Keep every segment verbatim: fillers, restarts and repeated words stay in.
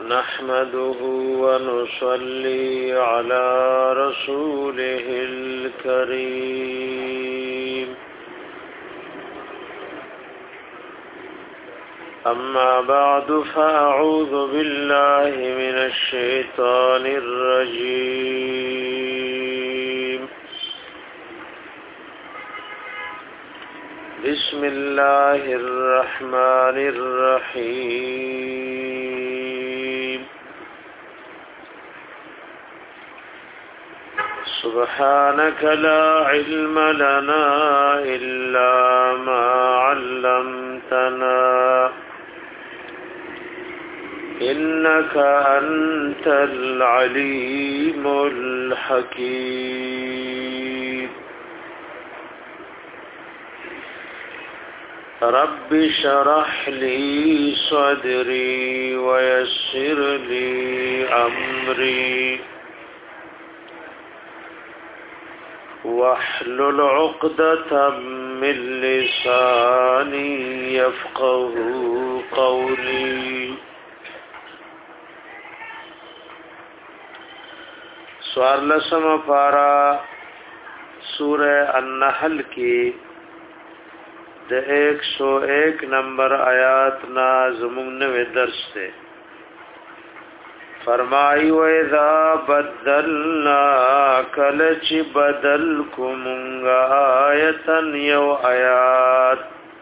نحمده ونصلي على رسوله الكريم أما بعد فأعوذ بالله من الشيطان الرجيم بسم الله الرحمن الرحيم سبحانك لا علم لنا إلا ما علمتنا إنك أنت العليم الحكيم رب شرح لي صدري ويسر لي أمري واحلل عقدة من لساني يفقه قولي سوار لسم پارا سورہ النحل کی د ایک سو ایک نمبر آیات نا زمون نوے درس سے فرمائی وَإِذَا بَدَّلْنَا کلچ بدل کمونگا آیتا یو آیات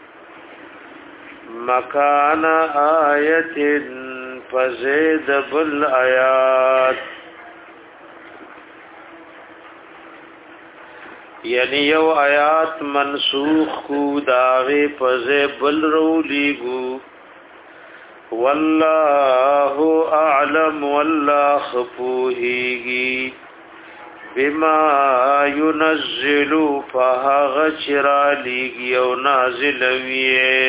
مکان آیت فزید بل آیات یعنی یو آیات منسوخ کو داغی پزے بل رولیگو واللہ اعلم واللہ خپوہیگی بما ینزلو فہاغ چرالیگی او نازلویے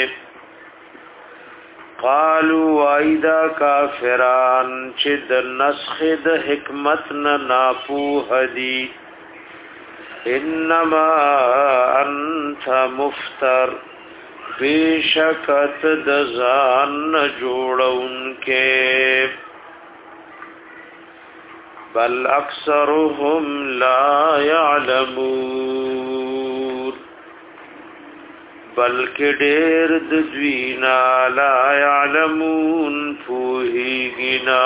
قالوا وائدا کافران چد نسخ د حکمتنا ناپوہ دی انما انت مفتر بیشکت دزان جوڑون کے بل اکثرهم لا يعلمون بلکہ دیر ددوینا لا يعلمون پوہیگنا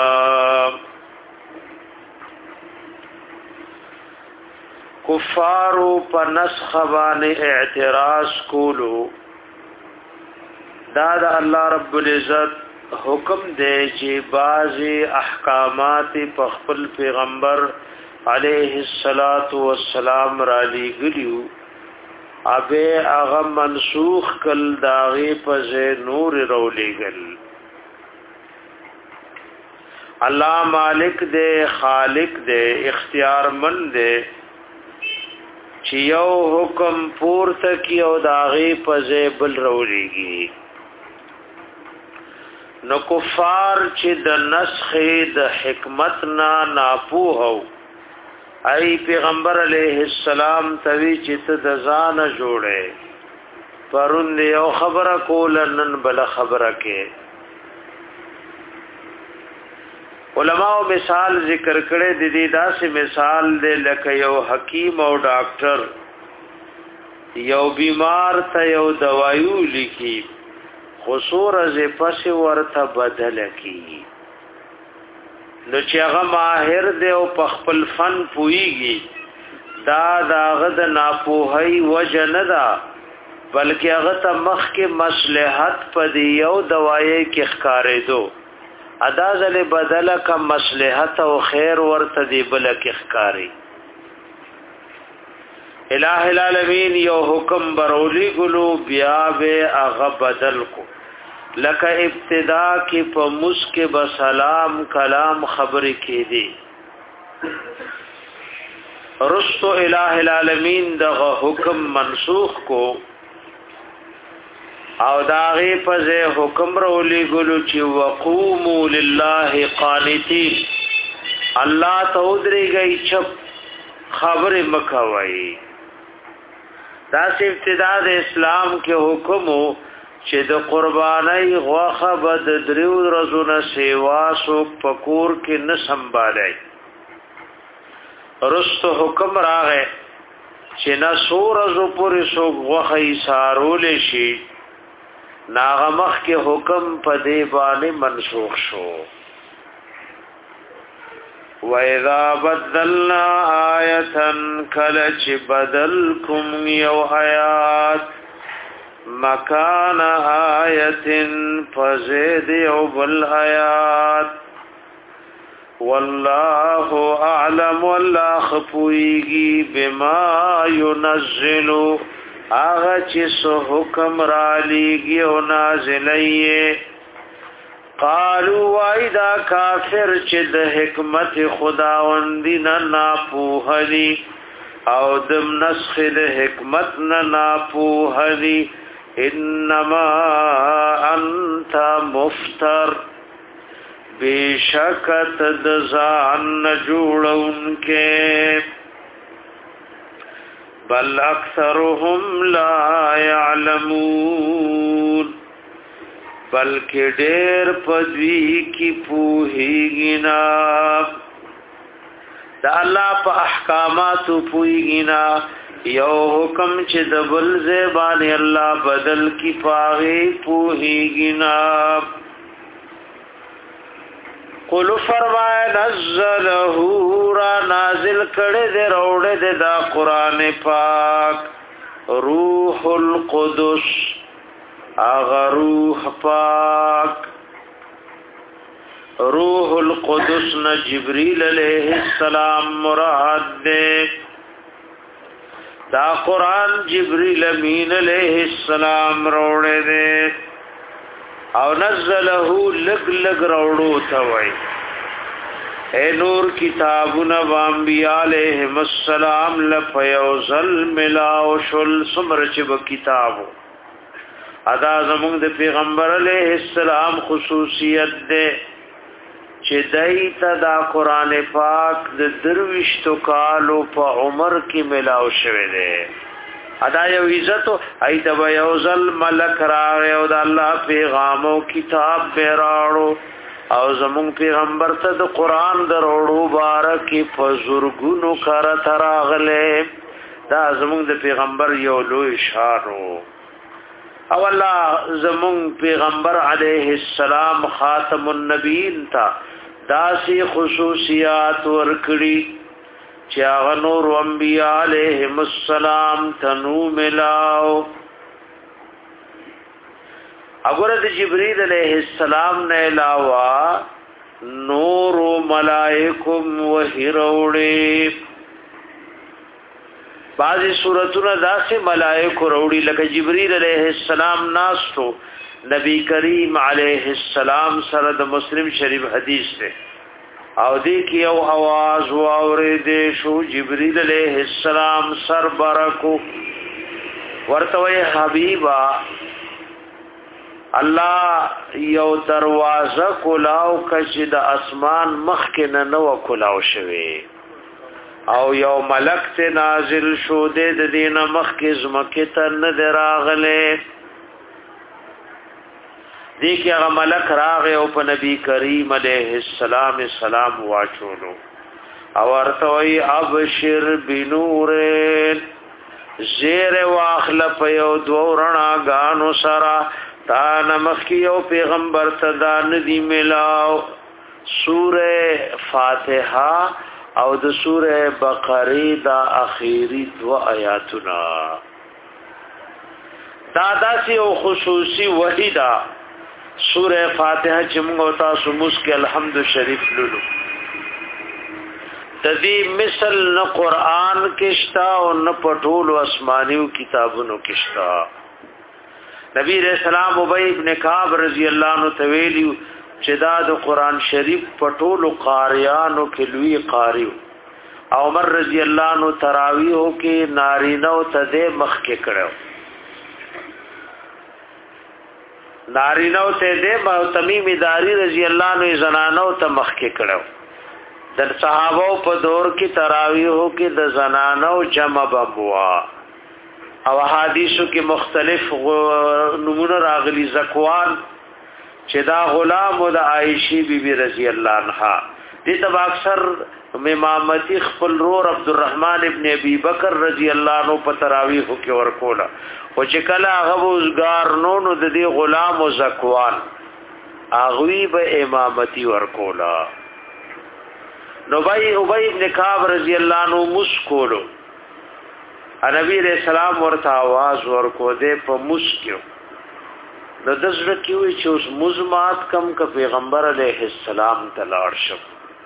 کفارو پا نسخ بان اعتراض کولو دادا اللہ رب العزت حکم دے چی بعضی احکامات پا خپل پیغمبر علیہ السلام را لی گلیو ابے اغم منسوخ کل داغی پز نور رو لی گل اللہ مالک دے خالق دے اختیار من دے چی یو حکم پورتا کی او داغی پزے بل رولیگی نو کفار چی د نسخ د حکمتنا ناپو ہو ای پیغمبر علیہ السلام توی چی تدزان جوڑے پرون یو خبر کولنن بل خبر کے علماء مثال ذکر کړي د دې داسې مثال دی لکه یو حکیم او ډاکټر یو بیمار ته یو دوايو لیکي خصور از پس ورته بدل کی نو چې هغه ماهر دی او په خپل فن پويږي دا داغه د ناپوهي وجه نه ده بلکې هغه ته مخ کې مصلحت پدې یو دوايي کې ښکارې دو ادا زل بدل کا مصلحت او خیر ورته دی بلک اخکاری الہ العالمین یو حکم برولی گلو بیا بے اغا بدل کو لکا ابتدا کی پا مسک بسلام کلام خبر کی دی رستو الہ العالمین دغا حکم منسوخ کو او داغی پزے حکم رولی گلو چی وقومو للہ قانتین اللہ تودری گئی چپ خبر مکھوائی دا سی ابتدا د اسلام کے حکم چې د قربانای غوخه بد دریو رزونه سیوا سو پکور کې نه سنبالای رستو حکم راغې چې نه سور زو پوری سو غوخه ایثارول شي ناغه مخ کې حکم په دی باندې منسوخ شو وَإِذَا بَدَّلْنَا آيَةً كَلَّ بَدَلْكُمْ يَوْ آيَاتٍ مَكَانَ آيَةٍ فَزِيدَ يَوْ الْآيَاتِ وَاللَّهُ أَعْلَمُ وَاللَّهُ خَبِيرٌ بِمَا يُنَزِّلُ آغا چې سو حکم را لیږي او نازلایي قالوا وایدا کافر چې د حکمت خداوندی نه ناپوهلی او د نسخ د حکمت نه ناپوهلی انما انت مفتر بشکت د ځان جوړونکې بل اکثرهم لا يعلمون بلکې ډېر پدوی کی پوهیږي نا دا الله په احکامات پوهیږي نا یو حکم چې د بل زبان الله بدل کی پاغي پوهیږي نا قل فرمایا نزله را نازل کړه دې روړه دې دا قران پاک روح القدس اغه روح پاک روح القدس ن جبريل عليه السلام مراد دې دا قران جبريل امين عليه السلام روړه دې او نزله لګ لګ راوړو ته وای اے نور کتابنا و انبیاء علیہم السلام لفیوزل ملاو شل سمرچ و کتابو ادا زمون د پیغمبر علیہ السلام خصوصیت ده چې دایته دا قران پاک د درويشتو کالو په عمر کې ملاو شوه ده ادا یو عزت ایت و یوزل ملک راغه او د الله پیغامو کتاب پیراړو او زمون پیغمبر ته د قران دروړو بارک فزرګونو کار تراغله دا زمون د پیغمبر یو لوی اشاره او الله زمون پیغمبر علیه السلام خاتم النبیین تا داسی خصوصیات ورکړي چې هغه نور انبیاء علیهم السلام تنو ملاو اگر د جبرئیل علیہ السلام نه علاوه نور ملائکم وحیروڑی بعضی صورتونه داسې ملائکه وروړي لکه جبرئیل علیہ السلام ناستو نبی کریم علیہ السلام سره د مسلم شریف حدیث ده او دې کې یو आवाज واورېدې شو جبرئیل علیہ السلام سر برکو ورته وی حبیبا الله یو دروازه کولاو کچ د اسمان مخ کې نه نو کولاو شوی او یو ملک ته نازل شو د دینه مخ کې زمکه ته نه دراغله دی کې هغه ملک راغه او په نبی کریم علیه السلام سلام واچولو او ورته وی ابشر بنور زیر واخل په یو دورنا غانو سرا تا نمخ کی یو پیغمبر صدا ندی ملاو سوره فاتحه او د سوره بقره دا اخیری دو آیاتنا دا داسی او خصوصی وحیدا سوره فاتحه چې موږ تاسو مسکی الحمد شریف لولو تدی مثل نه قران کېشتا او نه پټول اسمانیو کتابونو کېشتا نبی رسول الله ابی ابن کعب رضی الله عنه تویلیو چې دا د قران شریف پټول قاریانو کې لوی قاریو او عمر رضی الله عنه تراویح کې نارینه او تده مخ کې کړو نارینه او تده تمیم داری رضی الله عنه زنانو ته مخ کې کړو د صحابه په دور کې تراویح کې د زنانو جمع بوا او حدیثو کې مختلف نمونه راغلي. زکوان چې دا غلام د عائشہ بی بی رضی الله عنها دې ته اکثر امامتی خپل رور عبدالرحمن ابن ابي بکر رضی الله عنه په تراویح کې ورکولا او چې کله هغه وزګار نو نو د دې غلام او زکوان اغوی به امامتی ورکولا. نو بای ابی ابن کعب رضی الله عنه مسکولو نبی علیہ السلام ورته आवाज ورکو دې په مسکیو د دزړه کیوي چې اوس مزمات کم ک پیغمبر علیہ السلام تلاړ شو.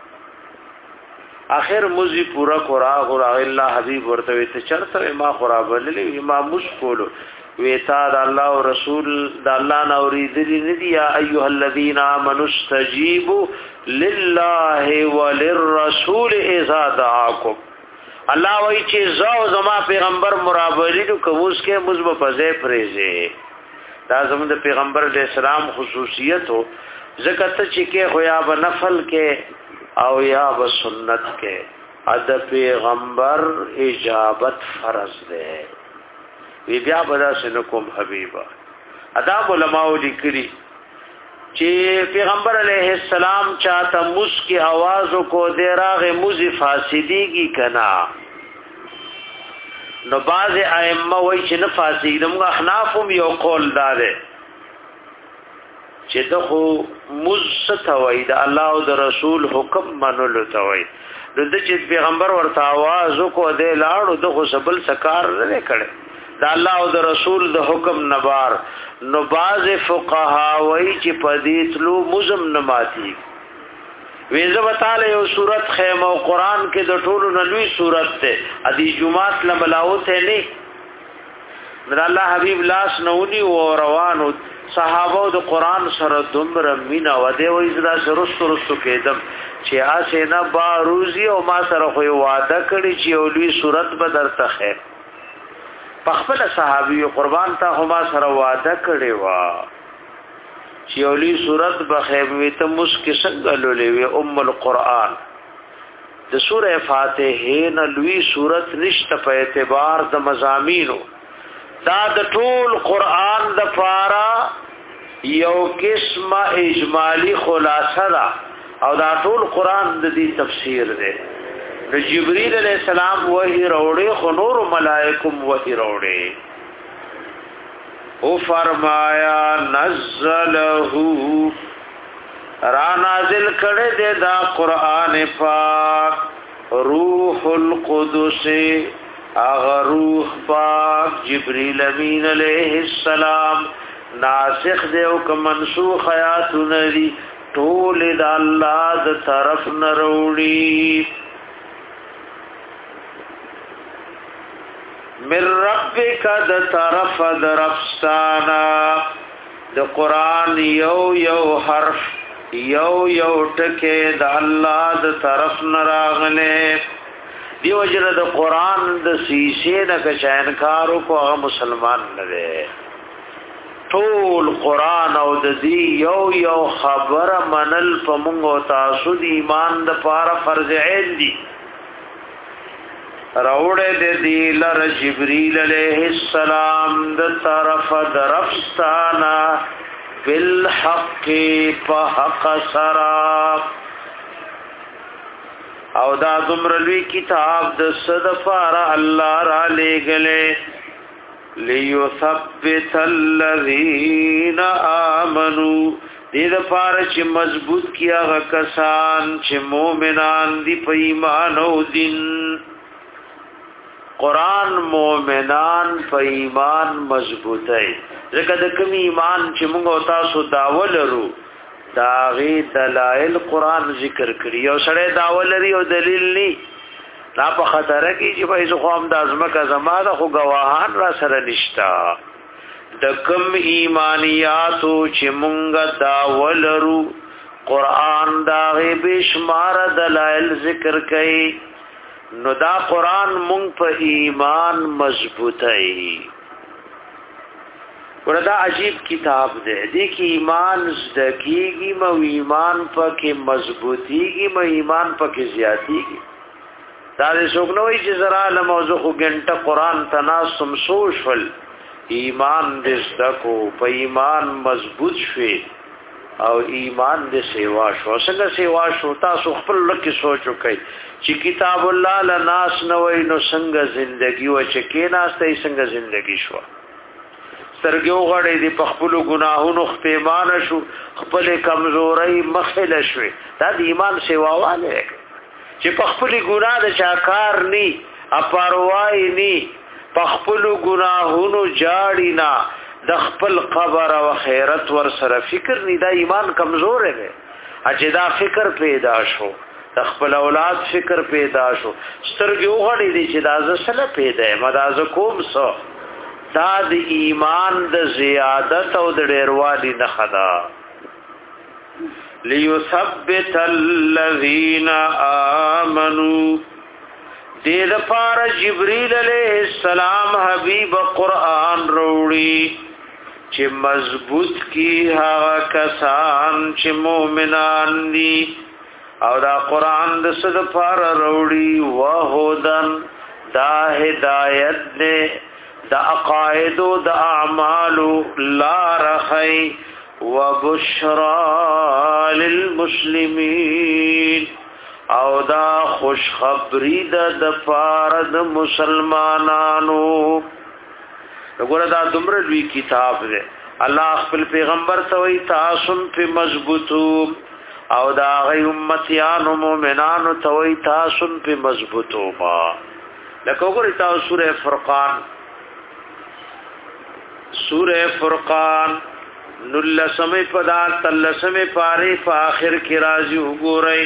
اخر مزي پورا قرا غرا الله حبيب ورته ته چرته ما قرا بللی ما مسکولو ویتا د الله او رسول د الله نوریدلی ندی یا ایها الذین آمنوا استجیبوا لله وللرسول اذا دعاکم. الله وای چې زو زما پیغمبر مرابلی نو کومس کې مزب پځه پریزه دا زموږ د پیغمبر علیہ السلام خصوصیت هو زکات چې کې هویا په نفل کې او یا په سنت کې اد پیغمبر اجابت فرض ده. وی بیا بدا سنکم حبیبا اداب علماء لیکلي چې پیغمبر علیہ السلام چاته مسکی आवाज کو دے راغه مزي فاسدی کی کنا. نو باز ائمه وای چې نه فاسد دمغه احنافم یو قول داره چې دغه مستوي د الله او د رسول حکم منلو توي. نو د چې پیغمبر ورته आवाज کو دے لاړو دغه سبل سکار نه کړي د الله او د رسول د حکم نبار. نو باز فقها وای چې پدې تلو مزم نماتی ویزه وتعالى یو صورت خیمه او قران کې د ټولو نلوي صورت ته ادي جمعات لملاوت نه در الله حبيب لاس نونی او روانو صحابه د قران سره دمر مینا و دی وای زدا سرست رستو کېدم چې اسه نه باروزی او ما سره خو وعده کړی چې اولوی صورت به درته خیر پخپل صحابي قربان ته هما سره وعده کړی وا چې اولی صورت بخیر وي ته مسکی څنګه لولې وي ام القرآن د سوره فاتحه نه لوی صورت نشته په اعتبار د مزامینو دا د ټول قرآن د فارا یو قسمه اجمالی خلاصه ده او دا ټول قرآن د دې تفسیر ده. جبريل علیہ السلام وحی روڑے خنور ملائکم وحی روڑے او فرمایا نزلہو را نازل کڑے دے دا قرآن پاک روح القدس اغا روح پاک جبریل امین علیہ السلام ناسخ دے او که منسوخ آیاتو ندی طول دا اللہ دا طرف نروڑی من ربک د طرف د ربستانا د قران یو یو حرف یو یو ټکه د الله د طرف نراغله دی وجره د قران د سیسه د کشانکارو کو هغه مسلمان نه دی. ټول قران او د دې یو یو خبره منل په موږ او تاسو د ایمان د پاره فرض عین دي. روڑے دے دی لر جبریل علیہ السلام د طرف درفستانا بالحق پا حق سرا او دا دمرلوی کتاب د صدفارا اللہ را لے گلے لیثبت الذین آمنوا دید پارا چی مضبوط کیا غا کسان چی مومنان دی پا ایمان و دن قرآن مومنان په ایمان مضبوطی ځکه د کوم ایمان چې موږ او تاسو داول لرو دا غي دلایل قرآن ذکر کړی او سره داول لري او دلیل ني لا په خطر کې چې په ځخو هم د ازمکه زماده خو گواهان را سره نشتا د کوم ایمانیاتو چې موږ داول لرو قرآن دا غي بشمار دلایل ذکر کړي نو دا قرآن مونږ په ایمان مضبوطی وردا عجیب کتاب دی دی کی ایمان زدگیگی مو ایمان پا کی مضبوطیگی مو ایمان پا کی زیادیگی دا دې څوک نه وایي چې زرا له موضوع خو ګنټه قران تناسم سوشل ایمان دې زکو په ایمان مضبوط شوي او ایمان دې سیوا شو څنګه سیوا شو تاسو خپل لکه سوچو کوي چې کتاب الله لناس نه وای نو څنګه ژوندۍ و چې کې ناسته څنګه ژوندۍ شو سترګو غړې دې په خپل ګناهونو ختمان شو خپل کمزوري مخله شوي دا د ایمان سیوا والے چې په خپل ګناه د چاکار ني اپاروای ني په خپل ګناهونو جاړي نه د خپل قبر او خیرت ور سره فکر ني دا ایمان کمزور دی اجه دا فکر پیدا شو د خپل اولاد فکر پیدا شو سترګو غړې دې چې دا زسله پیدا مداز کوم سو دا د ایمان د زیادت او د ډیروالي نه خدا ليثبت الذين آمنوا دې د پار جبريل عليه السلام حبيب قرآن وروړي چې مضبوط کی هغه کسان چې مؤمنان دي او دا قرآن د صد پار وروړي وهدن دا هدایت دې دا عقائد دا اعمال لا رخي وبشرى للمسلمين او دا خوش خبری دا د فارد مسلمانانو وګوره دا دومره لوی کتاب دی الله خپل پیغمبر ته وی تاسو په مضبوطو او دا غي امتیانو مؤمنانو ته وی تاسو په مضبوطو ما لکه وګوره تاسو سوره فرقان سوره فرقان نلسمه پدا تلسمه پاره په اخر کې راځي وګورئ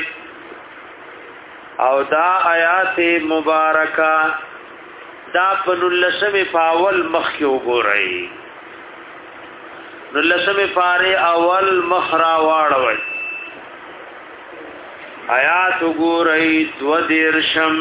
او دا آیات مبارکه دا په نلسمه پاول مخ کې وګورئ نلسمه پاره اول مخرا واړوي آیات وګورئ دو دیرشم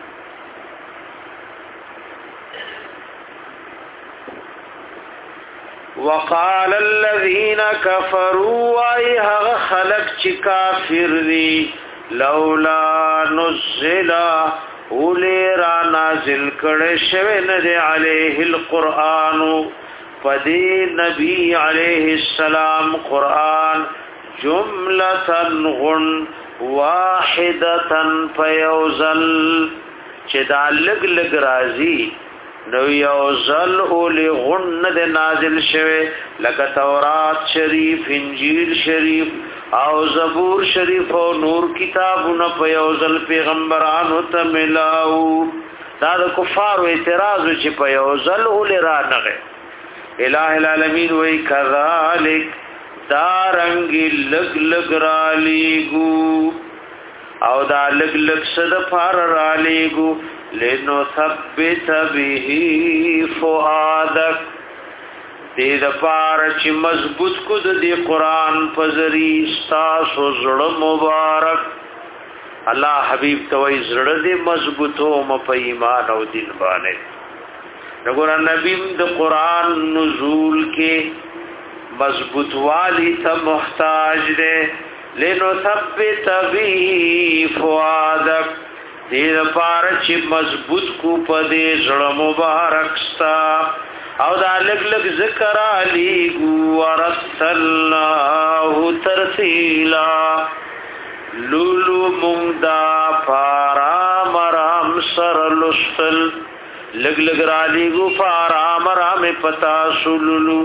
وقال الذين كفروا ايها خلق چ کافر دي لولا نزل ولرا نازل کړه شوی نه عليه القرآن فدي نبي عليه السلام قرآن جمله غن واحده فيوزل چې دا لګ لګ راځي نو یوزل اول غن د نازل شوه لکه تورات شریف انجیل شریف او زبور شریف او نور کتابونه په یوزل پیغمبرانو ته ملاو دا د کفارو اعتراض چې په یوزل اول را نغه الہ العالمین وی کذالک دارنګ لګ لګ را لیګو او دا لګ لګ صد فار را لیګو لنو ثبت به فؤادک دې د پار چې مضبوط کو د دې قران په ذریعہ تاسو زړه مبارک الله حبیب توي زړه دې مضبوطو م په ایمان او دین باندې وګور نبی د قران نزول کې مضبوط والی ته محتاج دې لنو ثبت به فؤادک دیر پار چی مضبوط کو پدی زړه مبارک ستا او دا لګ لګ ذکر علی گو ورسلناه ترتیلا لولو موندا پارا مرام سر لستل لګ لګ علی گو پارا مرام پتا سلولو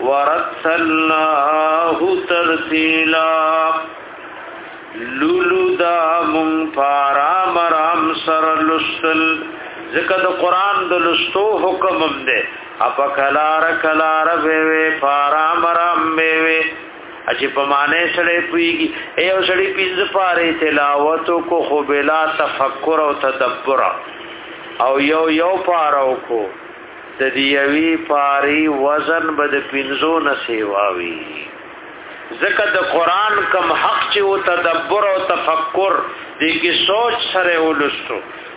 ورسلناه ترتیلا لولو دا مون پارا مرام سر لستل ذکر دا قرآن دا لستو حکم هم دے اپا کلار کلار بیوے پارا مرام بیوے اچھی پمانے سڑے پوئیگی ایو سڑی پیز پارے تلاوتو کو خوبلا تفکر و تدبر او یو یو پاراو کو تدیوی پاری وزن بد پینزو نسیواوی ذکر د قرآن کم حق چی و تدبر و تفکر دیکی سوچ سره ولستو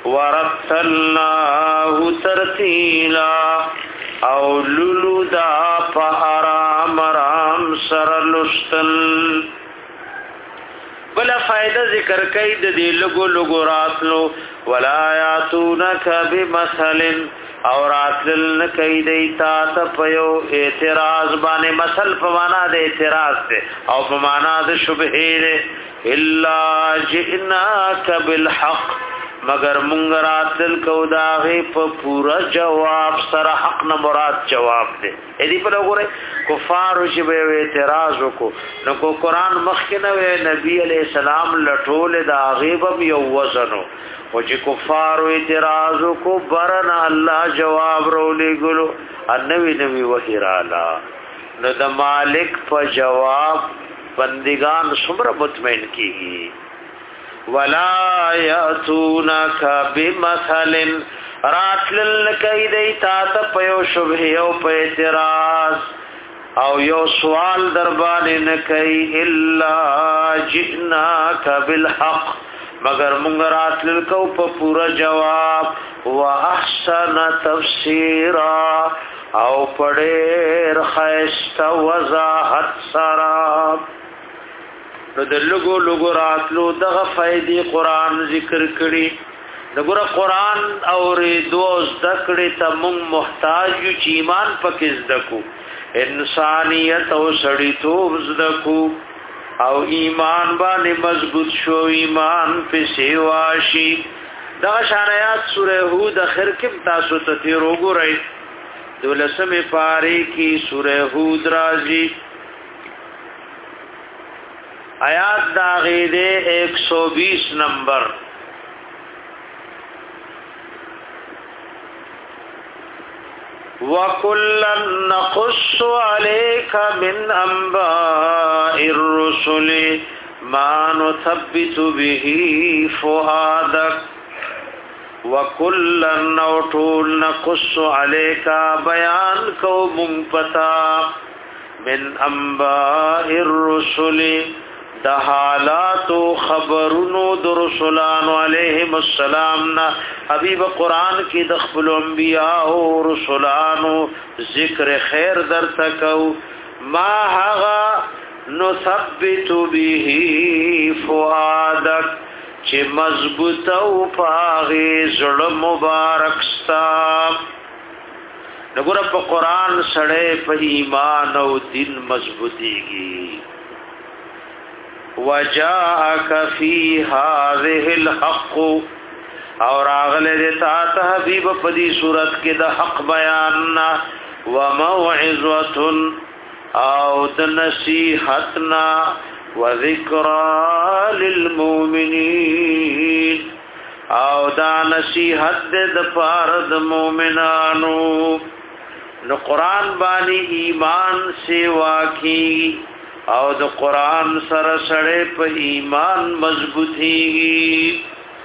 ورتلناه ترتیلا او لولو دا پا ارام رام سر لستل بلا فائدہ ذکر کوي د دې لګو لګو راتلو ولا یاتونک بمثل او راتل کوي دیتا ته پيو اعتراض باندې مثل په معنا د اعتراض ته او په معنا د شبهه الا جئناک بالحق مگر مونږ راتل کو داغه په پورا جواب سره حق نه مراد جواب دی اې په لګوره کفار چې به اعتراض وکړو نو کو قران مخکنه نبی علی السلام لټول داغه به یو وزنو او چې کفار اعتراض وکړو برنا الله جواب رولې ګلو انوي نوي وحیرالا نو د مالک په جواب بندگان څومره مطمئن کیږي ولا یاتونک بمثل راتل کای دی تا ته په شبهه او په اعتراض او یو سوال در باندې نه کوي الا جئناک بالحق مگر مونږ راتل کو په پورا جواب واحسن تفسیرا او پړې خیست وضاحت سرا نو د لګو لګو راتلو دغه فائدې قران ذکر کړي دغه قران اورېدو ذکر ته مونږ محتاج یو چې ایمان پکې زدکو انسانیت او سړیتوب زدکو او ایمان باندې مضبوط شو ایمان په سیواشي دا شانیات سوره هود اخر کې تاسو ته تیر وګورئ دولسمه پاره کې سوره هود راځي آیات دا غیده ایک سو بیس نمبر وَكُلًّا نَقُصُّ عَلَيْكَ مِنْ أَنْبَاءِ الرُّسُلِ مَا نُثَبِّتُ بِهِ فُؤَادَكَ وَكُلًّا نَوْتُولْ نَقُصُّ عَلَيْكَ بَيَانْ كَوْ مُنْپَتَا مِنْ أَنْبَاءِ الرُّسُلِ د حالات او خبرونو د رسولانو علیهم السلام نا حبیب قران کې د خپل انبیاء او رسولانو ذکر خیر در تکو ما هغه نثبت به فؤادک چې مضبوط او پاغه زړه مبارک ستا نګور په قران سره په ایمان او دین مضبوطیږي وجاءك في هذه الحق اور اغله دتا ته حبیب په دې صورت کې د حق بیان وموعظه او د نصیحتنا وذکرى للمؤمنین او دا نصیحت د فرد مؤمنانو نو قران باندې ایمان سیوا کی او د قران سره سره په ایمان مضبوطی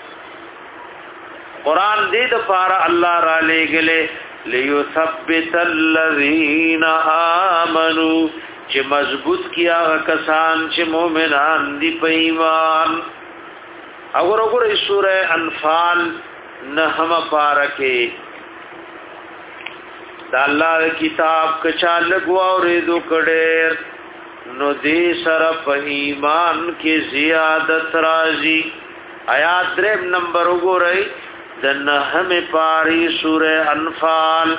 قران دې د پاره الله را لېګلې ليثبت الذين امنوا چې مضبوط کیا کسان چې مؤمنان دي په ایمان او وګورئ سوره انفال نهم پارکه دا الله کتاب کچا لګو اورېدو کډېر نو دې سره په ایمان کې زیادت راځي آیات دریم نمبر وګورئ د نهمه پاری سوره انفال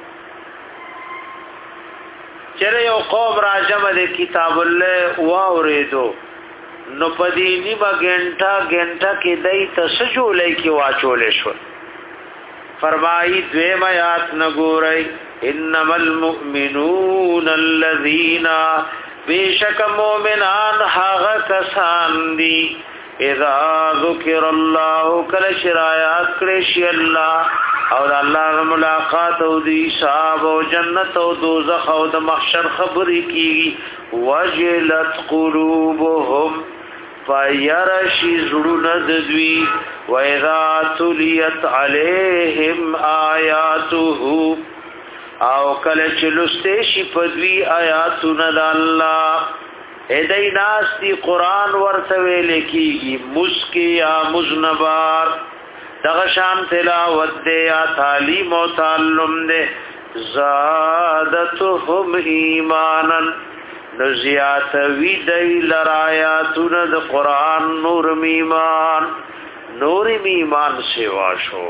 چره یو قوم راجم د کتاب الله واوریدو نو پدی نیمه غنټه غنټه کې دای ته سجولې کې واچولې شو فرمایي دویم آیات نګورئ انما المؤمنون الذين بیشک مومنان هاغه کسان دي اذا ذکر الله کله شرایات کړي شي الله او الله ملاقات او دي حساب او جنت او دوزخ او د محشر خبرې کیږي وجلت قلوبهم فیرشی زړونه د دوی واذا تلیت علیهم آیاته او کله چې لسته شي په دوی آیاتونه د الله اې ناس دی قران ورته ویل کیږي مسکی یا مزنبار دغه شان تلاوت دی یا تعلیم او تعلم دی زادتهم ایمانا نزیات وی دی لرایاتون د قرآن نور ایمان نور ایمان سوا شو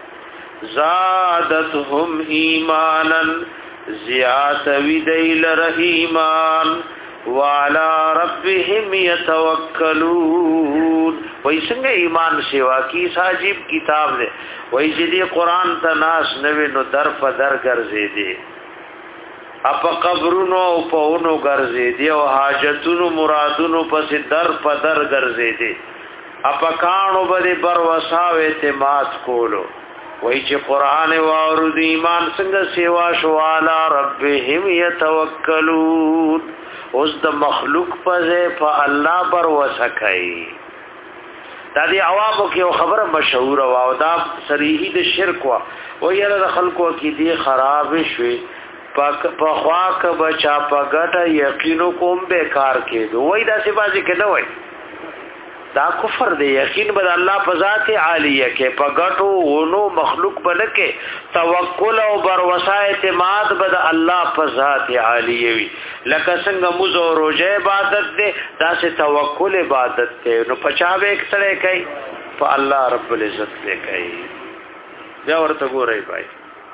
زادتهم ایمانا زیات وی دی لر ایمان وعلى ربهم يتوکلون وای څنګه ایمان سیوا کی عجیب کتاب دی وای چې دی قران ته ناس نوې نو در په در ګرځې دی اپ قبرونو او پهونو ګرځې دی او حاجتونو مرادونو پس در په در ګرځې دی اپ کانو باندې بر وساو اعتماد کولو وای چې قران واورو دی ایمان څنګه سیوا شو علی ربهم يتوکلون اوس د مخلوق په په الله پر وسکای دا دی عوامو کې خبره مشهور او دا صریحي د شرک وا او یره د خلکو کې دی خراب شوي په خواک بچا په ګټه یقینو کوم بیکار کې وای دا سی بازي کې نه وای دا کفر دی یقین بد الله په ذات عالیه کې په ګټو ونو مخلوق بلکه توکل او بر وسا اعتماد بد الله په ذات عالیه وی لکه څنګه موږ او روزه عبادت دی دا سه توکل عبادت دی نو پچاوې یک سره کوي په الله رب العزت له کوي بیا ورته ګورای پای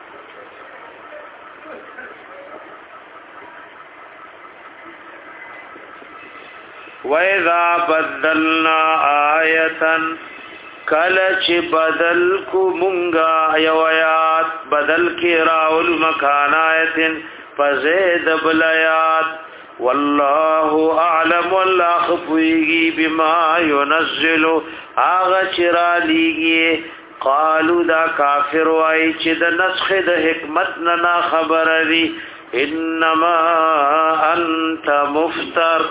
وَإِذَا بَدَّلْنَا آيَةً کلچ بدل کو منگا یویات بدل کی راول مکان آیتن فزید بلیات والله اعلم والله خفویگی بما ينزل آغا چرا لیگی قالو دا کافر وائی چی دا نسخ دا حکمت ننا خبر دی انما انت مفتر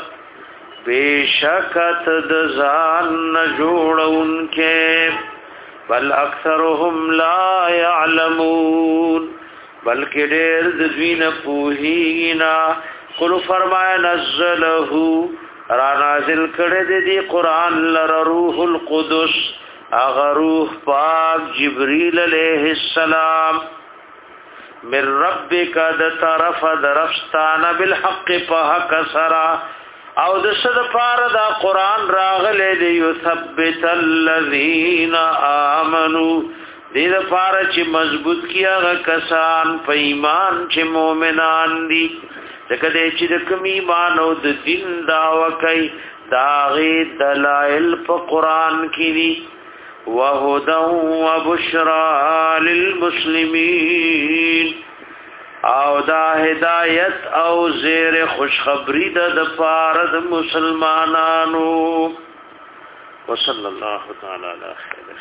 بیشکت دزان نجوڑون کے بل اکثرهم لا يعلمون بلکہ دیر دزوین پوہینا قلو فرمائے نزلہو را نازل کردے دی قرآن لر روح القدس اغا روح پاک جبریل علیہ السلام من ربک د طرف درفستان بالحق پاک سرا او د صد پار دا قران راغله دی یثبت الذین آمنو دې د پار چې مضبوط کیغه کسان په ایمان چې مؤمنان دي دغه دې چې د کوم ایمان او د دین داوا کوي داغه دلائل په قران کې دي وهدى وبشرى للمسلمین او دا هدایت او زیر خوشخبری د فارد مسلمانانو وصلی الله تعالی علی خیر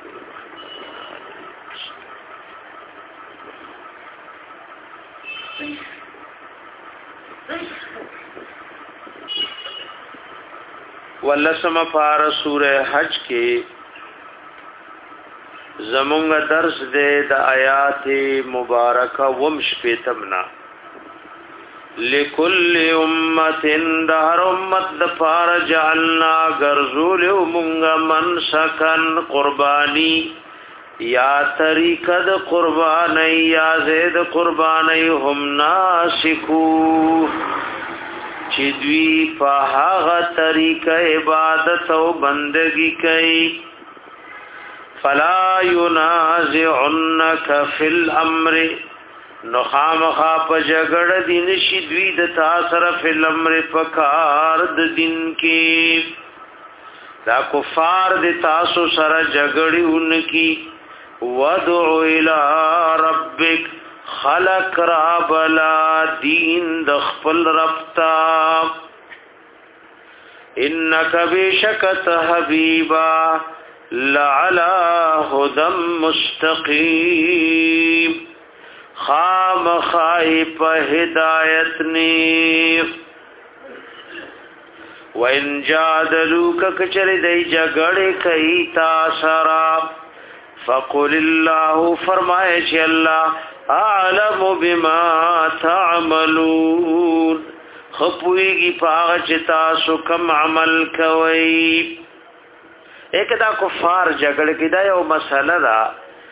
ولسم فار سورہ حج کے زمونږ درس دې د آیات مبارکه ومش پیتمنا لکل امه دهر امت د فار جعلنا غرزول مونږ منسکن قربانی یا طریقه د قربانی یا زید قربانی هم ناسکو چې دوی په هغه طریقه عبادت او بندگی کوي فلا ينازعنك في الامر نخام خاپ جګړه دین شي دوی د تاثر فی الامر پکار د دین کې دا کفار د تاسو سره جګړې انکی ودع الى ربک خلق را بلا دین د خپل رب تا انک بشکت حبیبا لعلى هدى مستقيم خام خائف هدایت نیف وَإِن جَادَلُوكَ كَچَرِ دَي جَگَڑِ کئی تاسرا فَقُلِ اللَّهُ فرمائے چھ اللہ اعلم بما تعملون خپوئی گی پاغ چتاسو کم عمل کوئی ایک دا کفار جګړه کې دا یو مسله دا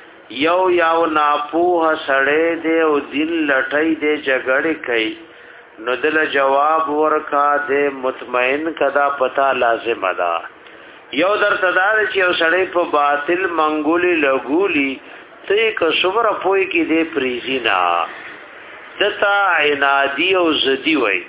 یو یو ناپوه سړی دی او دین لټای دی جګړه کوي نو دل جواب ورکا دے مطمئن کدا پتا لازم ادا یو در تدار چې یو سړی په باطل منګولي لګولي ته که صبر پوي کې دې پریزینا دتا عنادی او زدی وای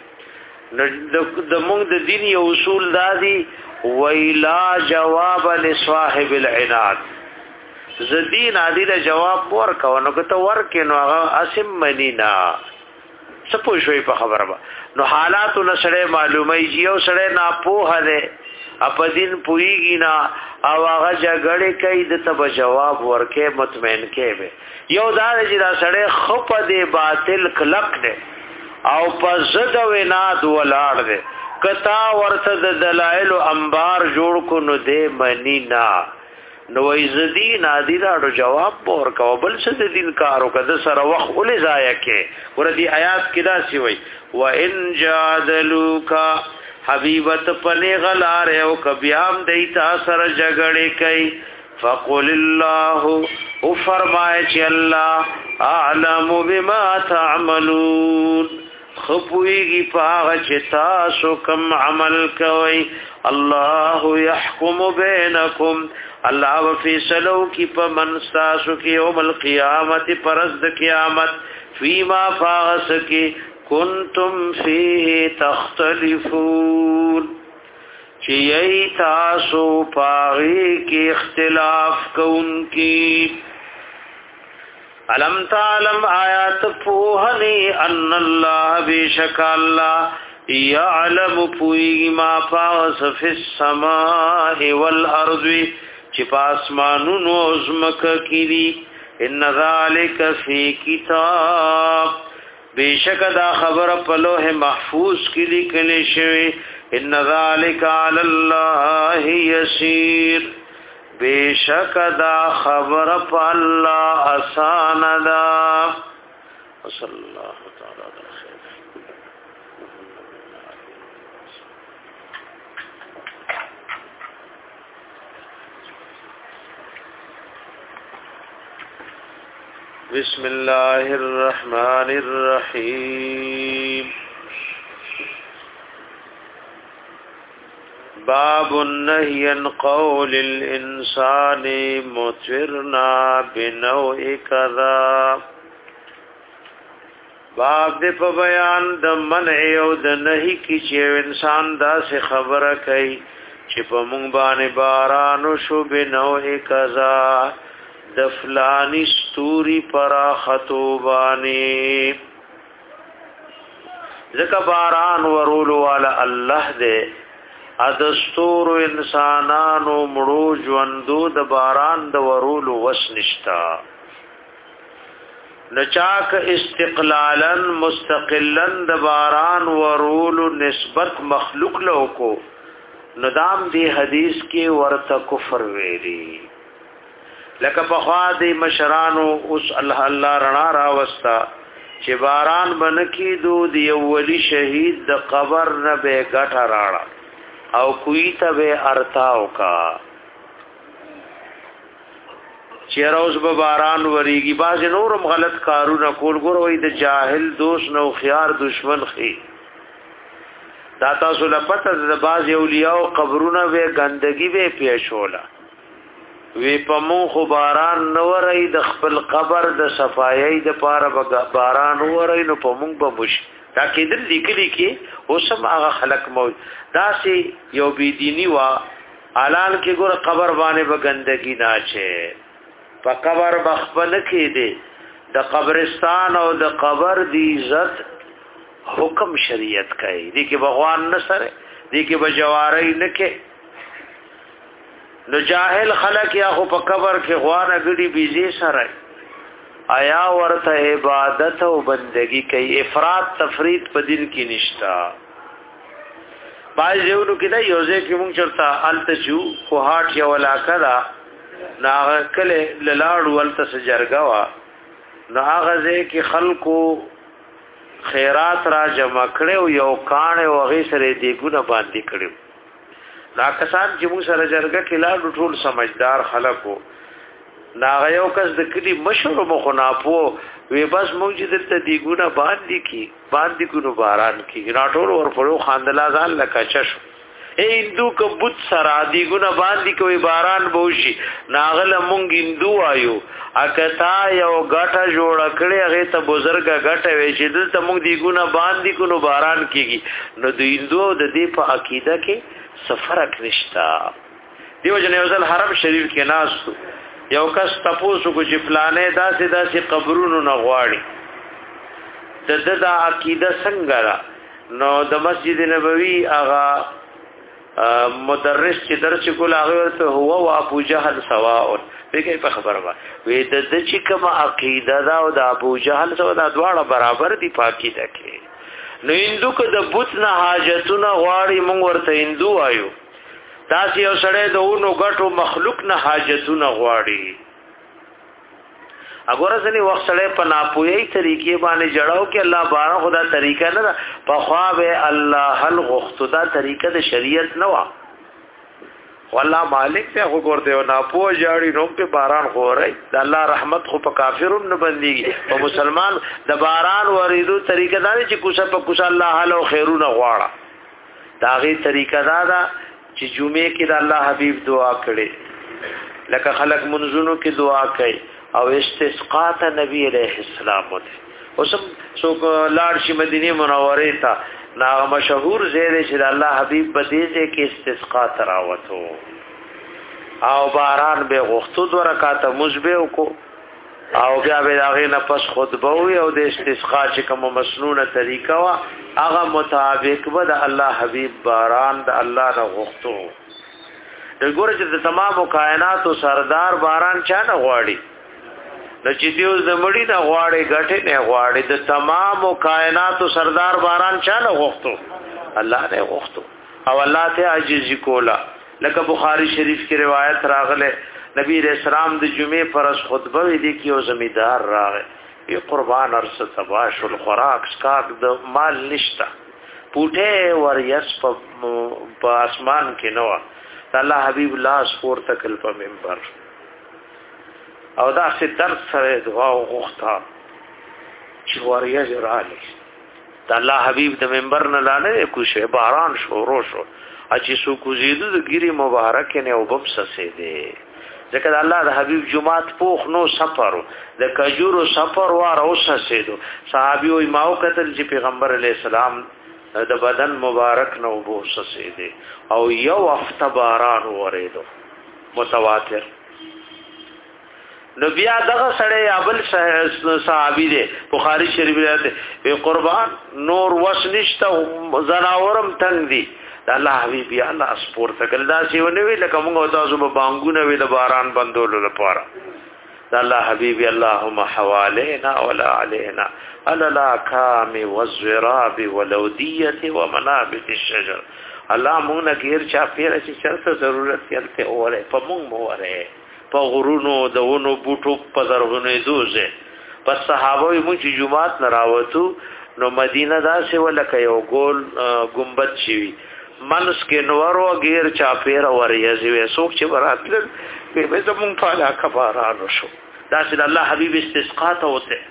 د موږ د دین یو اصول دادي ویلا جواب لصاحب العناد زدی نادی له جواب ورکو نو که ته ورکې نو هغه اسم منینا سپو شوي په خبره با نو حالات له سړی معلومه یي یو سړی ناپوه ده اپ دین پویږي نا او هغه جګړه کوي د تب جواب ورکې مطمئن کې به یو دا چې دا سړی خپ دې باطل کلک ده او په زد او عناد ولاړ ده کتا ورته د دلایل او انبار جوړ کو نو دې منی نا نو ایزدی نادی دا جواب ورکو بل څه د دین کارو کده سره وخت ولې ضایع کې ور دي آیات کې دا سی وای و ان جادلوکا حبیبت پنی غلار او کبیام دیتا سر جگڑی کئی فقل اللہ او فرمائے چی اللہ اعلم بما تعملون خپویگی پاغ چی تاسو کم عمل کوئی اللہ یحکم بینکم اللہ وفیصلو کی پا منستاسو کی یوم القیامت پرزد قیامت فیما فاغس کی کنتم فیه تختلفون چی ای تاسو پاغی کی اختلاف کون کی علم تعلم آیات پوہنی ان اللہ بیشک اللہ یعلم پوئی ما پاس فی السماء والارض چی پاسمانو نوزمک کری ان ذالک فی کتاب بیشک دا خبر په لوح محفوظ کې لیکل شوی ان ذالک علی الله یسیر بیشک دا خبر په الله آسان ده صلی الله تعالی علیه بسم الله الرحمن الرحيم باب النهي عن قول الإنسان مطرنا بنوع كذا باب دې په بیان د منع او د نهي کې چې انسان دا څه خبره کوي چې په مونږ باندې باران شو بنوع كذا د فلانی ستوري پرا خطوبانی ذکا باران ورولو والا الله دے ادستور انسانانو مړو ژوندو د باران د ورولو وسنشتا نچاک استقلالا مستقلا د باران ورولو نسبت مخلوق لو کو ندام دی حدیث کې ورته کفر ویلی لکه په خوا دی مشرانو اوس الله الله رڼا را وستا چې باران بنکی دو دی اولی شهید د قبر نه به ګټه راړه او کوی ته به ارتاو کا چې روز به باران وریږي باز نورم غلط کارونه کول ګوروي د جاهل دوست نو خيار دشمن خي دا تاسو لپاره د باز اولیاء او قبرونه به ګندګي به پیښوله وی پمو خو باران نورای د خپل قبر د صفایي د پاره باران نورای نو پمو به مش دا کېدل لیکلي کې اوسم هغه خلق مو دا سي یو بي ديني وا اعلان کې ګور قبر باندې به ګندګي نه چه په قبر بخبل کې دي د قبرستان او د قبر دی عزت حکم شریعت کوي دي کې بغوان نه سره دي کې بجواري نه کې نو جاهل خلق یا خو په قبر کې غوانه غړي بيزي سره آیا ورته عبادت او بندگی کوي افراط تفرید په دین کې نشتا باز یو نو کې دا یوځه کې مونږ چرته التجو خو هاټ یو علاقه دا ناغکل للاړ ولته سجرګه وا ناغزه کې خلقو خیرات را جمع کړو یو کان او غي سره دی ګونه باندې کړو نا کسان چې موږ سره جرګه کې لاړ ټول سمجدار خلکو ناغه یو کس د کلی مشهور مخناپو وی بس موجود ته دیګونه باندې کی باندې کو باران کی راټول ور پړو خاندلا ځان لکه چش اے هندو کبوت سرا دیګونه باندې کوي باران بوشي ناغله مونږ هندو آیو اکتا یو غټه جوړ کړي هغه ته بزرګه غټه وی چې دلته مونږ دیګونه باندې کو باران کیږي نو د هندو د دې په عقیده کې سفرک نشتا دیو جن یو ځل حرم شریف کې ناس یو کس تاسو کو چې پلانې داسې داسې قبرونو نه غواړي د د د عقیده څنګه را نو د مسجد نبوي هغه مدرس چې درس کول هغه ورته هو او ابو جهل سواء دغه په خبره وا وې د د چې کوم عقیده دا او د ابو جهل سوا دا دواړه برابر دي پاکي ده کې نو هندو که د بوت نه حاجتونه غواړي مونږ ورته هندو آیو تاسو یو سړی د اونو غټو مخلوق نه حاجتونه غواړي اګوره ځنی وخت سړی په ناپوهي طریقې باندې جړاو کې الله بارا خدا طریقه نه په خوا به الله حل غختو دا طریقه د شریعت نه وا والله مالک ته وګورته او ناپوه جاړي نو په باران خورای د الله رحمت خو په کافرون نه بنديږي او مسلمان د باران وریدو طریقه دا چې کوڅه په کوڅه الله حل او خیرونه غواړه داغي طریقه دا دا چې جمعې کې د الله حبيب دعا کړي لکه خلق منځونو کې دعا کوي او استسقاء ته نبی علیہ السلام وته اوسم سو لاړ شي مدینه منوره ته نا مشهور زیره چې الله حبیب بدیزه کې استسقاء تراوتو او باران به غختو دو رکعات مزبه کو او بیا به داغه نه پس خطبه وي او د استسقاء چې کوم مسنونه طریقه وا هغه مطابق به د الله حبیب باران د الله نه غختو د ګوره چې د تمام کائنات او سردار باران چا نه غواړي د چې دیو زمړی نه غواړي غټه نه غواړي د تمام کائنات او سردار باران چا نه غوښتو الله نه غوښتو او الله ته عاجزی کولا لکه بخاری شریف کی روایت راغله نبی رسول الله د جمعې فرض خطبه دی کې او زمیدار راغی ای قربان ارس تباش الخراق سکاک د مال نشتا پوټه ور یس په اسمان کې نو الله حبیب الله سپور تکل په منبر او دا سي درس سره دعا وغوښتا چې وریا جراله د الله حبيب د منبر نه لاله کوشه باران شروع شو اچي سو کوزیدو د ګيري مبارک نه او بم سسه دي ځکه د الله د حبيب جمعات پوخ نو سفر د کجورو سفر وار او سسه دو صحابي او ماو قتل چې پیغمبر علی السلام د بدن مبارک نو بو سسه دي او یو هفته باران وریدو متواتر نو بیا دغه سړی ابل صحابي دی بخاری شریف دی په قربان نور وسنشت زناورم تنگ دی د الله حبیب یا الله سپور تکل دا سی ونه وی لکه موږ تاسو په بانګونه وی د باران بندولو لپاره د الله حبیب اللهم حوالينا ولا علينا الا كام والزراب ولوديه ومنابت الشجر الله موږ نه غیر چا پیر چې شرط ضرورت یلته اوره په موږ موره په غرونو دونو بوټو په زرغونې دوزه پس صحابه مو چې جمعات نراوتو نو مدینه داسې ولکه یو ګول گنبد شي منس کې نورو غیر چاپیر ورېږي څوک چې وراتل به زمون په لا کبارانو شو داسې الله حبيب استسقاء ته وته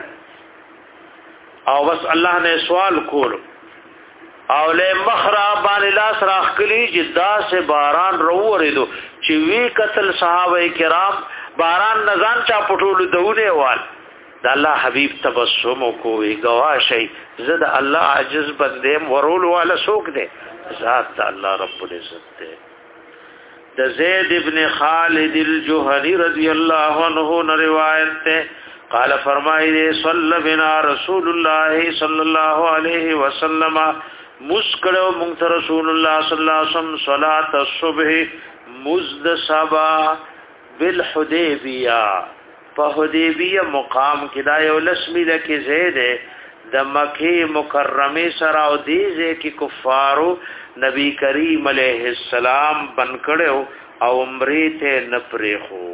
او بس الله نه سوال کول او له مخرا باندې لاس راخلی جدا سے باران رووریدو چې وی قتل صحابه کرام باران نزان چا پټول دونه وال د الله حبیب تبسم کوی گواشی زد الله عجز بندیم ورول والا سوک دے ذات الله رب العزت دے د زید ابن خالد الجوهری رضی الله عنه روایت تے قال فرمائے صلی بنا رسول الله صلی الله علیه وسلم مسکړو مونږ رسول الله صلی الله علیه وسلم صلات الصبح مزد صبا بالحدیبیہ په حدیبیہ مقام کې دا یو لسمی لکه زید د مکه مکرمه سره او دیزه کې کفارو نبی کریم علیه السلام بن کړو او عمرې ته نپریخو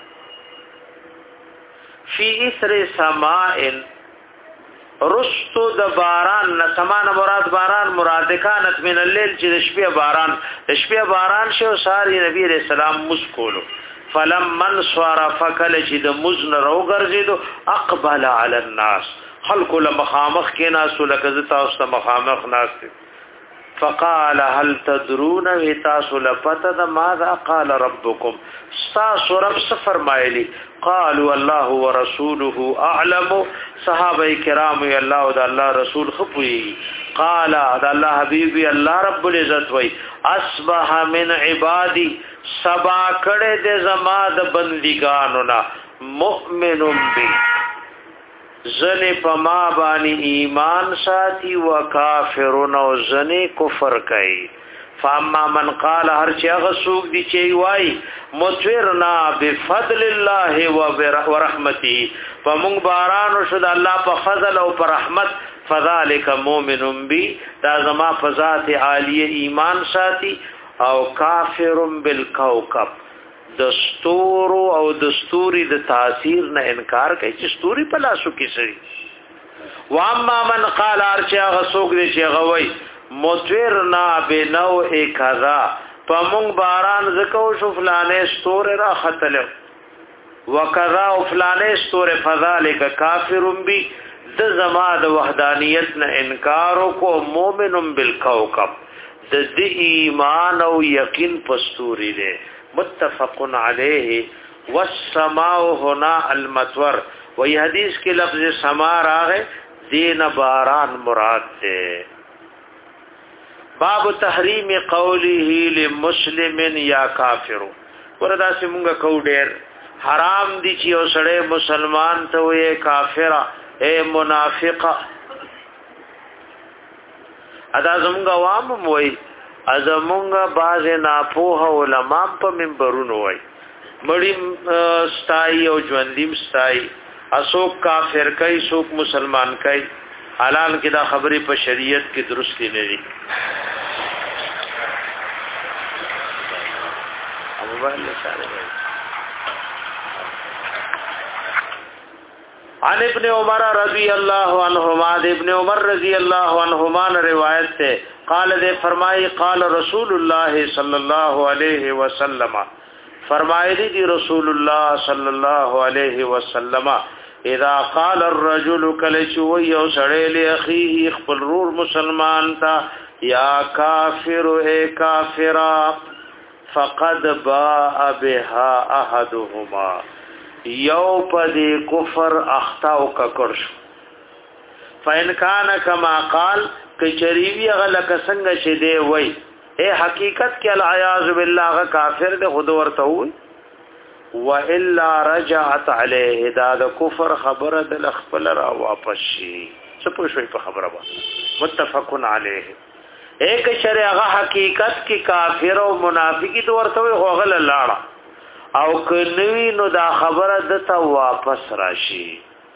فی اثر سماء رستو د باران نه سمان مراد باران مراد کانت من الليل چې د شپې باران د شپې باران شو ساری نبی رسول الله مسکولو فلما انصرف فكل چې د مزن رو ګرځیدو اقبل على الناس خلق لمخامخ کې ناس لکه تاسو ته مخامخ ناس فقال هل تدرون تاسو لپته د ماذا قال ربكم تاسو رب سفر مایلی قالوا الله ورسوله اعلم صحابه کرام ی الله او د الله رسول خپوي قال د الله حبيبي الله رب العزت وای اصبح من عبادي سبا کړه د زما د بندګانو نا مؤمن بي زنی پما بانی ایمان ساتی و کافرون و زنی کفر کئی فاما من قال هر چی اغسوک دی چی وائی متورنا بفضل اللہ و رحمتی فمونگ بارانو شد اللہ پا فضل و پا رحمت فذالک مومن بی دا زما فضات عالی ایمان ساتی او کافر بالکوکب دستور او دستوري د تاثیر نه انکار کوي چې ستوري په لاسو کې سړي واما من قال ارچا غسوک دي چې غوي متورنا بنوع کذا پمون باران زکو شو فلانه ستور را خطل وکذا فلانه ستور فذلک کافر بی د زما د وحدانیت نه انکار کو مؤمن بالکوكب د دې ایمان او یقین پستوري دي متفق علیه والسماء هنا المطور وہی حدیث کے لفظ سما راغے دین باران مراد ہے باب تحریم قوله لمسلم یا کافر وردا سے مونږه کو ډیر حرام دي چې اوسړه مسلمان ته وې کافر اے منافق ادا زمونږه وام وې ازمونگا باز ناپوه علماء پا منبرونو وی مڑیم ستائی او جوندیم ستائی اسوک کافر کئی سوک مسلمان کئی حالان کی دا خبری پا شریعت کی درستی ندی عن ابن عمر رضی اللہ عنہما ابن عمر رضی اللہ عنہما روایت تے قال دے فرمائی قال رسول اللہ صلی اللہ علیہ وسلم فرمائی دی رسول اللہ صلی اللہ علیہ وسلم اذا قال الرجل کلچو یو سڑے لی اخیه اخبر رور مسلمان تا یا کافر اے کافرا فقد باء بها احدهما یو پدی کفر اختاو ککرشو فإن كان كما قال کچریوی غلک څنګه چې دی وای اے حقیقت کې العیاذ بالله غ کافر دی خود ورته وای و الا رجعت علیه دا د کفر خبره د خپل را واپس شي څه پوښوي په خبره باندې متفق علیه ایک شرع غ حقیقت کې کافر او منافقی تو ورته وای غل لاړه او کنوی نو دا خبره د ته واپس راشي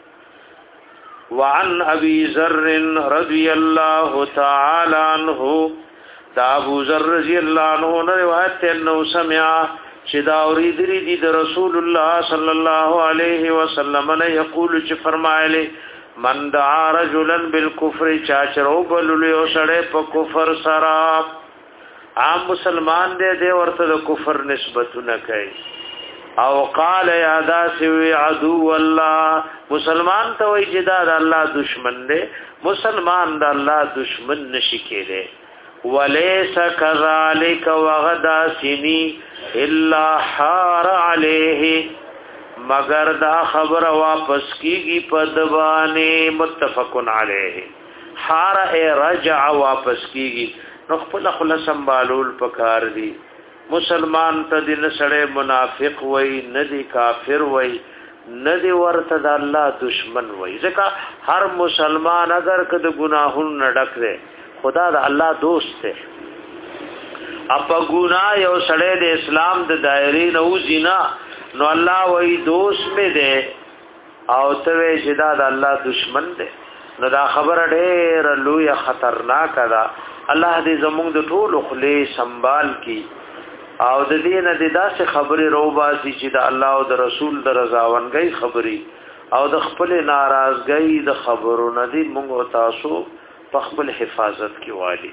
وعن ابي ذر رضي الله تعالى عنه دا ابو ذر رضی الله عنه روایت انه سمع شدا اوریدری دی رسول الله صلی الله علیه وسلم نے یقول چ فرمایلی من دعا رجلا بالكفر چاچرو بللی او سړی په کفر سره عام مسلمان دے دے ورته د کفر نسبتونه کوي او قال یا داسوی عدو الله مسلمان ته وی چې دا د الله دشمن دی مسلمان د الله دشمن نشي کېده وليس كذلك وغدا سني الا حار عليه مگر دا خبر واپس کیږي په دبانه متفق علیه حار ای رجع واپس کیږي نو خپل خپل سنبالول پکار دی مسلمان ته دین سره منافق وای ندی کافر وای ندی ورته د الله دشمن وای ځکه هر مسلمان اگر کده گناهون نه ډک دی خدا د الله دوست دی اپا گناہ یو سره د اسلام د دایره نو زینا نو الله وای دوست می دی او ته چې دا د الله دشمن دی نو دا خبر ډېر لوی خطرناک ده الله دې زموږ د ټولو خلې سنبال کی او د دې نه د داسې خبرې روباسي چې د الله او د رسول د رضاونګۍ خبرې او د خپل ناراضګۍ د خبرونو دې موږ تاسو په خپل حفاظت کې والی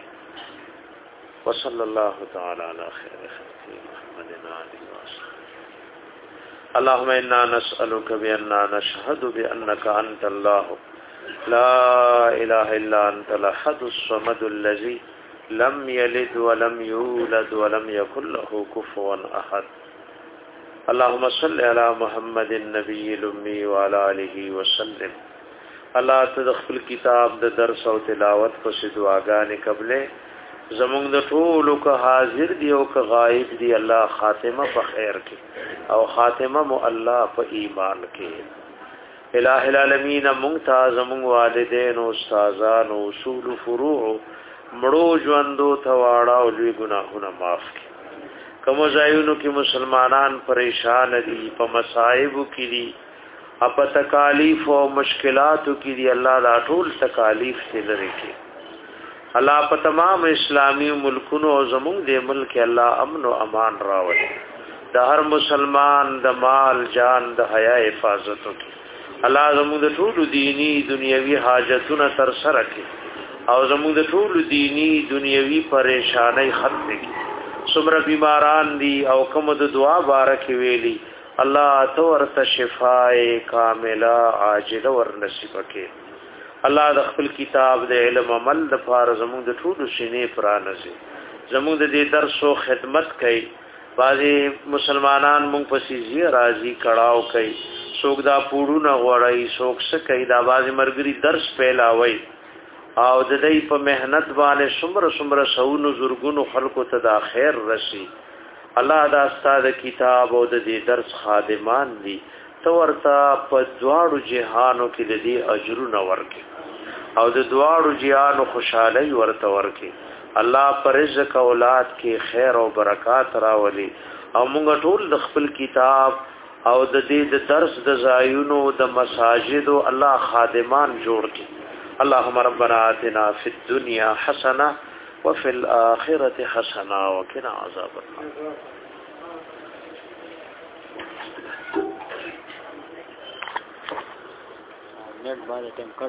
وصلی الله تعالی علی خیر خلق محمد علیه وسلم اللهم انا نسألك بأننا نشهد بأنك انت الله لا اله الا انت الاحد الصمد الذي لم يلد ولم يولد ولم يكن له كفوا احد. اللهم صل على محمد النبي الامي وعلى اله وسلم. الله تدخل کتاب د درس او تلاوت په دعاګانې قبله زمونږ د ټولو که حاضر دی او که غائب دی الله خاتمه په خیر کې او خاتمه مو الله په ایمان کې. الہ العالمین مونږ زمونږ والدین او استادان او اصول فروع مړو ژوندو ثواړه او لوی ګناهونه معاف کړي. کوم ځایونو کې مسلمانان پریشان دي په مصائب کې دي په تکالیف او مشکلاتو کې دي الله دا ټول تکالیف ته لري کې الله په تمام اسلامی ملکونو او زموږ د ملک الله امن او امان راوړي. د هر مسلمان د مال جان د حیا حفاظت وکړي. الله زموږ د ټول دینی دنیوي حاجتونه تر سره کړي او زموږ د ټول دینی دنیوي پریشانای ختم کړي. څومره بیماران دي او کوم د دعا بارک ویلي الله تو ورته شفای کامله عاجله ور نصیب کړي. الله د خپل کتاب د علم عمل د فار زموږ د ټولو شینې پرانځي. زموږ د دې درس او خدمت کوي. بعضي مسلمانان مونږ په سيزي راضي کړهو کوي. څوک دا پوړونه غوړای څوک څه کوي دا بعضي مرګري درس پیلاوي او د دې په مهنت باندې څومره څومره سونو زورګونو خلکو ته دا خیر رسي. الله دا استاد کتاب او د دې درس خادمان دي تو ورته په دواړو جهانو کې د دې اجرونه ورکړي او د دواړو جهانو خوشحالي ورته ورکړي. الله پر رزق اولاد کې خیر او برکات راولي او موږ ټول د خپل کتاب او د دې د درس د زایونو د مساجد او الله خادمان جوړ کړي. اللهم ربنا آتنا فی الدنيا حسنه وفي الاخره حسنه وقنا عذاب النار.